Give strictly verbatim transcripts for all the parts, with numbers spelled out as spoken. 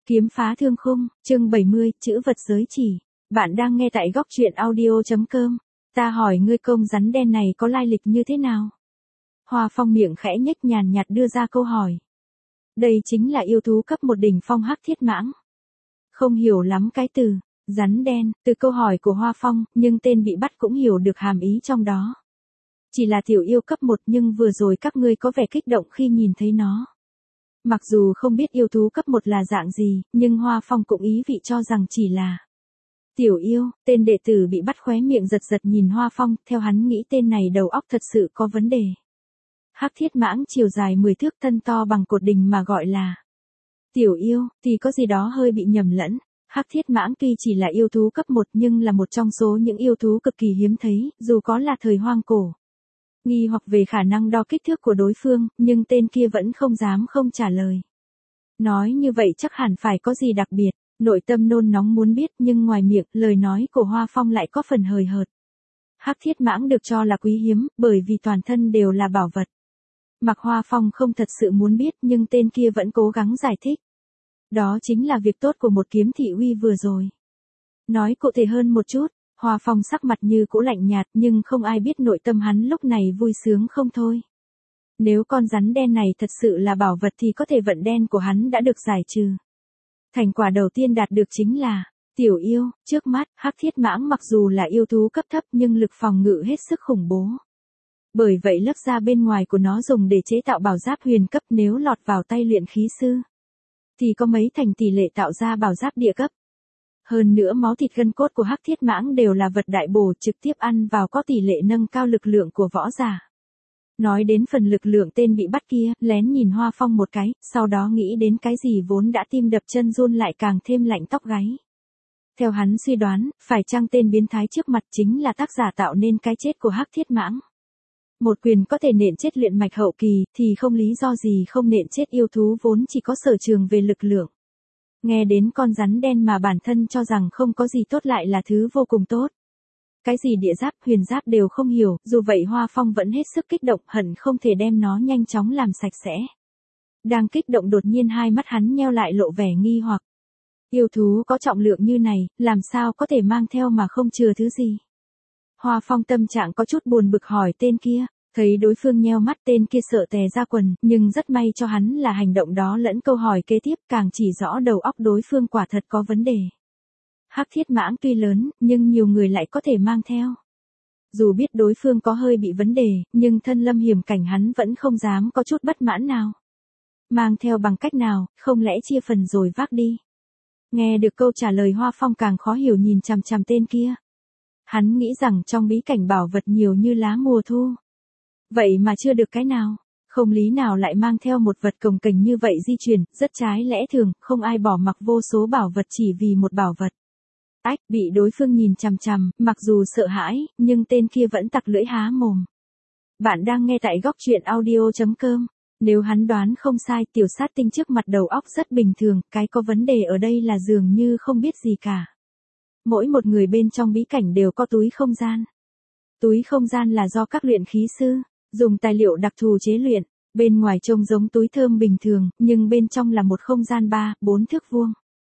Kiếm phá thương khung, chương bảy mươi, chữ vật giới chỉ. Bạn đang nghe tại góc truyện audio.com. Ta hỏi ngươi công rắn đen này có lai lịch như thế nào? Hoa Phong miệng khẽ nhếch nhàn nhạt đưa ra câu hỏi. Đây chính là yêu thú cấp một đỉnh phong hắc thiết mãng. Không hiểu lắm cái từ, rắn đen, từ câu hỏi của Hoa Phong, nhưng tên bị bắt cũng hiểu được hàm ý trong đó. Chỉ là tiểu yêu cấp một nhưng vừa rồi các ngươi có vẻ kích động khi nhìn thấy nó. Mặc dù không biết yêu thú cấp một là dạng gì, nhưng Hoa Phong cũng ý vị cho rằng chỉ là tiểu yêu. Tên đệ tử bị bắt khóe miệng giật giật nhìn Hoa Phong, theo hắn nghĩ tên này đầu óc thật sự có vấn đề. Hắc thiết mãng chiều dài mười thước, thân to bằng cột đình mà gọi là tiểu yêu, thì có gì đó hơi bị nhầm lẫn. Hắc thiết mãng tuy chỉ là yêu thú cấp một nhưng là một trong số những yêu thú cực kỳ hiếm thấy, dù có là thời hoang cổ. Nghi hoặc về khả năng đo kích thước của đối phương, nhưng tên kia vẫn không dám không trả lời. Nói như vậy chắc hẳn phải có gì đặc biệt, nội tâm nôn nóng muốn biết, nhưng ngoài miệng, lời nói của Hoa Phong lại có phần hời hợt. Hắc thiết mãng được cho là quý hiếm, bởi vì toàn thân đều là bảo vật. Mặc Hoa Phong không thật sự muốn biết, nhưng tên kia vẫn cố gắng giải thích. Đó chính là việc tốt của một kiếm thị uy vừa rồi. Nói cụ thể hơn một chút. Hoa Phong sắc mặt như cũ lạnh nhạt, nhưng không ai biết nội tâm hắn lúc này vui sướng không thôi. Nếu con rắn đen này thật sự là bảo vật thì có thể vận đen của hắn đã được giải trừ. Thành quả đầu tiên đạt được chính là tiểu yêu. Trước mắt, hắc thiết mãng mặc dù là yêu thú cấp thấp nhưng lực phòng ngự hết sức khủng bố. Bởi vậy lớp da bên ngoài của nó dùng để chế tạo bảo giáp huyền cấp, nếu lọt vào tay luyện khí sư thì có mấy thành tỷ lệ tạo ra bảo giáp địa cấp. Hơn nữa máu thịt gân cốt của hắc thiết mãng đều là vật đại bổ, trực tiếp ăn vào có tỷ lệ nâng cao lực lượng của võ giả. Nói đến phần lực lượng tên bị bắt kia, lén nhìn Hoa Phong một cái, sau đó nghĩ đến cái gì vốn đã tim đập chân run lại càng thêm lạnh tóc gáy. Theo hắn suy đoán, phải chăng tên biến thái trước mặt chính là tác giả tạo nên cái chết của hắc thiết mãng. Một quyền có thể nện chết luyện mạch hậu kỳ, thì không lý do gì không nện chết yêu thú vốn chỉ có sở trường về lực lượng. Nghe đến con rắn đen mà bản thân cho rằng không có gì tốt lại là thứ vô cùng tốt. Cái gì địa giáp, huyền giáp đều không hiểu, dù vậy Hoa Phong vẫn hết sức kích động, hận không thể đem nó nhanh chóng làm sạch sẽ. Đang kích động đột nhiên hai mắt hắn nheo lại lộ vẻ nghi hoặc. Yêu thú có trọng lượng như này, làm sao có thể mang theo mà không chừa thứ gì? Hoa Phong tâm trạng có chút buồn bực hỏi tên kia. Thấy đối phương nheo mắt, tên kia sợ tè ra quần, nhưng rất may cho hắn là hành động đó lẫn câu hỏi kế tiếp càng chỉ rõ đầu óc đối phương quả thật có vấn đề. Hắc thiết mãng tuy lớn, nhưng nhiều người lại có thể mang theo. Dù biết đối phương có hơi bị vấn đề, nhưng thân lâm hiểm cảnh hắn vẫn không dám có chút bất mãn nào. Mang theo bằng cách nào, không lẽ chia phần rồi vác đi? Nghe được câu trả lời Hoa Phong càng khó hiểu nhìn chằm chằm tên kia. Hắn nghĩ rằng trong bí cảnh bảo vật nhiều như lá mùa thu. Vậy mà chưa được cái nào, không lý nào lại mang theo một vật cồng kềnh như vậy di chuyển, rất trái lẽ thường, không ai bỏ mặc vô số bảo vật chỉ vì một bảo vật. Ách, bị đối phương nhìn chằm chằm, mặc dù sợ hãi, nhưng tên kia vẫn tặc lưỡi há mồm. Bạn đang nghe tại góc truyện audio.com. Nếu hắn đoán không sai, tiểu sát tinh trước mặt đầu óc rất bình thường, cái có vấn đề ở đây là dường như không biết gì cả. Mỗi một người bên trong bí cảnh đều có túi không gian. Túi không gian là do các luyện khí sư dùng tài liệu đặc thù chế luyện, bên ngoài trông giống túi thơm bình thường, nhưng bên trong là một không gian ba, bốn thước vuông.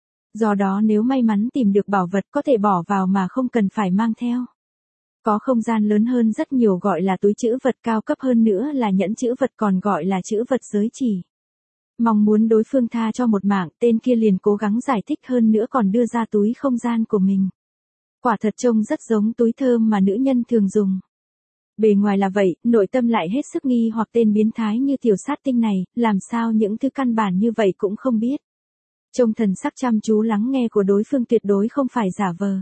Do đó nếu may mắn tìm được bảo vật có thể bỏ vào mà không cần phải mang theo. Có không gian lớn hơn rất nhiều gọi là túi trữ vật, cao cấp hơn nữa là nhẫn trữ vật còn gọi là trữ vật giới chỉ. Mong muốn đối phương tha cho một mạng, tên kia liền cố gắng giải thích hơn nữa còn đưa ra túi không gian của mình. Quả thật trông rất giống túi thơm mà nữ nhân thường dùng. Bề ngoài là vậy, nội tâm lại hết sức nghi hoặc tên biến thái như tiểu sát tinh này, làm sao những thứ căn bản như vậy cũng không biết. Trông thần sắc chăm chú lắng nghe của đối phương tuyệt đối không phải giả vờ.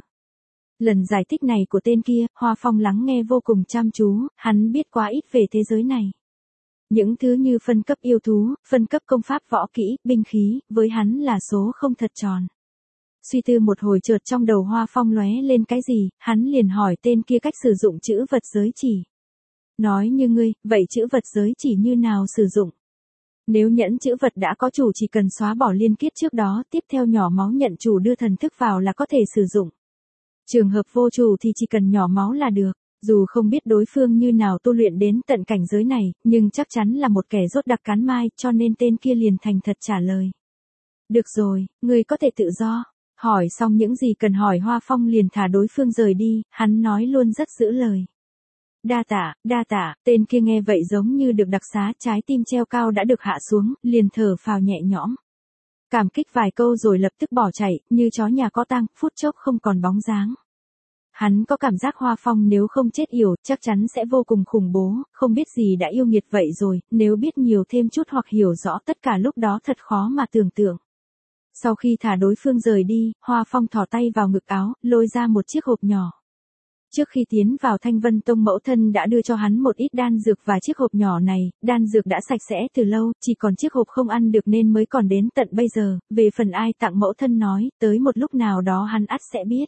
Lần giải thích này của tên kia, Hoa Phong lắng nghe vô cùng chăm chú, hắn biết quá ít về thế giới này. Những thứ như phân cấp yêu thú, phân cấp công pháp võ kỹ, binh khí, với hắn là số không thật tròn. Suy tư một hồi chợt trong đầu Hoa Phong lóe lên cái gì, hắn liền hỏi tên kia cách sử dụng chữ vật giới chỉ. Nói như ngươi, vậy chữ vật giới chỉ như nào sử dụng? Nếu nhẫn chữ vật đã có chủ chỉ cần xóa bỏ liên kết trước đó, tiếp theo nhỏ máu nhận chủ đưa thần thức vào là có thể sử dụng. Trường hợp vô chủ thì chỉ cần nhỏ máu là được. Dù không biết đối phương như nào tu luyện đến tận cảnh giới này, nhưng chắc chắn là một kẻ rốt đặc cán mai, cho nên tên kia liền thành thật trả lời. Được rồi, ngươi có thể tự do. Hỏi xong những gì cần hỏi Hoa Phong liền thả đối phương rời đi, hắn nói luôn rất giữ lời. Đa tạ, đa tạ, tên kia nghe vậy giống như được đặc xá, trái tim treo cao đã được hạ xuống, liền thở phào nhẹ nhõm. Cảm kích vài câu rồi lập tức bỏ chạy, như chó nhà có tang, phút chốc không còn bóng dáng. Hắn có cảm giác Hoa Phong nếu không chết yểu, chắc chắn sẽ vô cùng khủng bố, không biết gì đã yêu nghiệt vậy rồi, nếu biết nhiều thêm chút hoặc hiểu rõ tất cả lúc đó thật khó mà tưởng tượng. Sau khi thả đối phương rời đi, Hoa Phong thò tay vào ngực áo, lôi ra một chiếc hộp nhỏ. Trước khi tiến vào Thanh Vân Tông mẫu thân đã đưa cho hắn một ít đan dược và chiếc hộp nhỏ này, đan dược đã sạch sẽ từ lâu, chỉ còn chiếc hộp không ăn được nên mới còn đến tận bây giờ, về phần ai tặng mẫu thân nói, tới một lúc nào đó hắn ắt sẽ biết.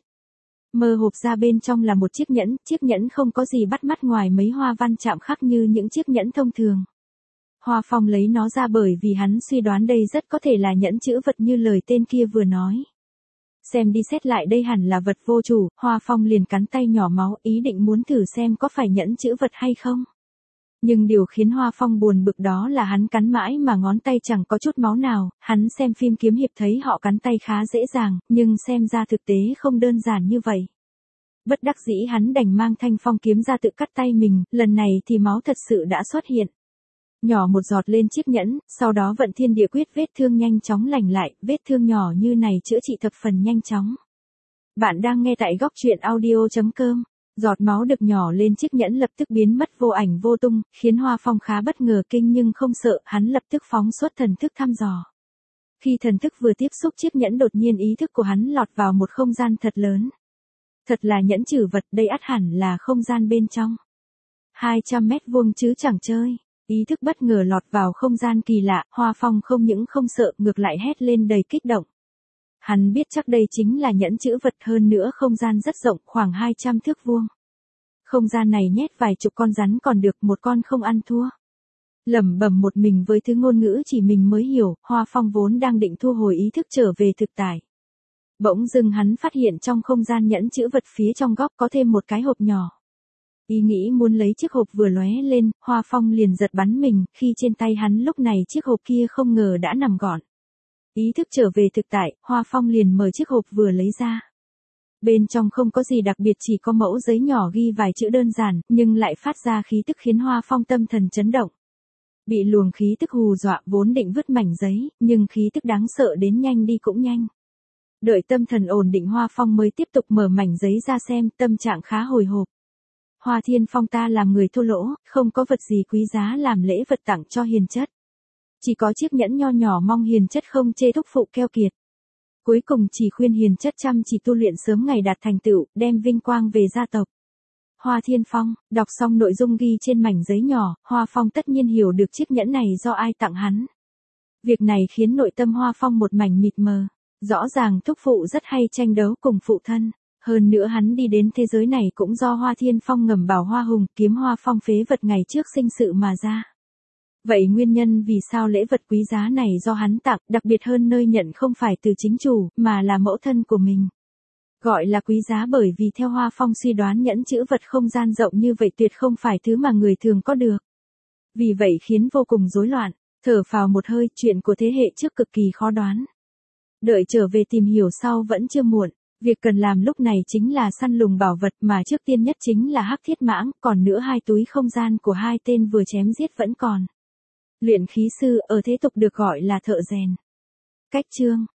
Mở hộp ra bên trong là một chiếc nhẫn, chiếc nhẫn không có gì bắt mắt ngoài mấy hoa văn chạm khắc như những chiếc nhẫn thông thường. Hoa Phong lấy nó ra bởi vì hắn suy đoán đây rất có thể là nhẫn chữ vật như lời tên kia vừa nói. Xem đi xét lại đây hẳn là vật vô chủ, Hoa Phong liền cắn tay nhỏ máu, ý định muốn thử xem có phải nhẫn chữ vật hay không. Nhưng điều khiến Hoa Phong buồn bực đó là hắn cắn mãi mà ngón tay chẳng có chút máu nào, hắn xem phim kiếm hiệp thấy họ cắn tay khá dễ dàng, nhưng xem ra thực tế không đơn giản như vậy. Bất đắc dĩ hắn đành mang thanh phong kiếm ra tự cắt tay mình, lần này thì máu thật sự đã xuất hiện. Nhỏ một giọt lên chiếc nhẫn, sau đó vận thiên địa quyết vết thương nhanh chóng lành lại, vết thương nhỏ như này chữa trị thập phần nhanh chóng. Bạn đang nghe tại góc truyện audio chấm com. Giọt máu được nhỏ lên chiếc nhẫn lập tức biến mất vô ảnh vô tung, khiến Hoa Phong khá bất ngờ kinh nhưng không sợ, hắn lập tức phóng xuất thần thức thăm dò. Khi thần thức vừa tiếp xúc chiếc nhẫn đột nhiên ý thức của hắn lọt vào một không gian thật lớn. Thật là nhẫn trừ vật, đây ắt hẳn là không gian bên trong. hai trăm mét vuông chứ chẳng chơi. Ý thức bất ngờ lọt vào không gian kỳ lạ, Hoa Phong không những không sợ, ngược lại hét lên đầy kích động. Hắn biết chắc đây chính là nhẫn chữ vật, hơn nữa không gian rất rộng, khoảng hai trăm thước vuông. Không gian này nhét vài chục con rắn còn được, một con không ăn thua. Lẩm bẩm một mình với thứ ngôn ngữ chỉ mình mới hiểu, Hoa Phong vốn đang định thu hồi ý thức trở về thực tại. Bỗng dưng hắn phát hiện trong không gian nhẫn chữ vật phía trong góc có thêm một cái hộp nhỏ. Ý nghĩ muốn lấy chiếc hộp vừa lóe lên, Hoa Phong liền giật bắn mình, khi trên tay hắn lúc này chiếc hộp kia không ngờ đã nằm gọn. Ý thức trở về thực tại, Hoa Phong liền mở chiếc hộp vừa lấy ra. Bên trong không có gì đặc biệt, chỉ có mẫu giấy nhỏ ghi vài chữ đơn giản, nhưng lại phát ra khí tức khiến Hoa Phong tâm thần chấn động. Bị luồng khí tức hù dọa vốn định vứt mảnh giấy, nhưng khí tức đáng sợ đến nhanh đi cũng nhanh. Đợi tâm thần ổn định Hoa Phong mới tiếp tục mở mảnh giấy ra xem, tâm trạng khá hồi hộp. Hoa Thiên Phong ta làm người thô lỗ, không có vật gì quý giá làm lễ vật tặng cho hiền chất. Chỉ có chiếc nhẫn nho nhỏ mong hiền chất không chê thúc phụ keo kiệt. Cuối cùng chỉ khuyên hiền chất chăm chỉ tu luyện sớm ngày đạt thành tựu, đem vinh quang về gia tộc. Hoa Thiên Phong, đọc xong nội dung ghi trên mảnh giấy nhỏ, Hoa Phong tất nhiên hiểu được chiếc nhẫn này do ai tặng hắn. Việc này khiến nội tâm Hoa Phong một mảnh mịt mờ. Rõ ràng thúc phụ rất hay tranh đấu cùng phụ thân. Hơn nữa hắn đi đến thế giới này cũng do Hoa Thiên Phong ngầm bảo Hoa Hùng kiếm Hoa Phong phế vật ngày trước sinh sự mà ra. Vậy nguyên nhân vì sao lễ vật quý giá này do hắn tặng, đặc biệt hơn nơi nhận không phải từ chính chủ, mà là mẫu thân của mình. Gọi là quý giá bởi vì theo Hoa Phong suy đoán nhẫn chữ vật không gian rộng như vậy tuyệt không phải thứ mà người thường có được. Vì vậy khiến vô cùng rối loạn, thở phào một hơi, chuyện của thế hệ trước cực kỳ khó đoán. Đợi trở về tìm hiểu sau vẫn chưa muộn. Việc cần làm lúc này chính là săn lùng bảo vật, mà trước tiên nhất chính là Hắc Thiết Mãng, còn nữa hai túi không gian của hai tên vừa chém giết vẫn còn. Luyện khí sư ở thế tục được gọi là thợ rèn. Cách chương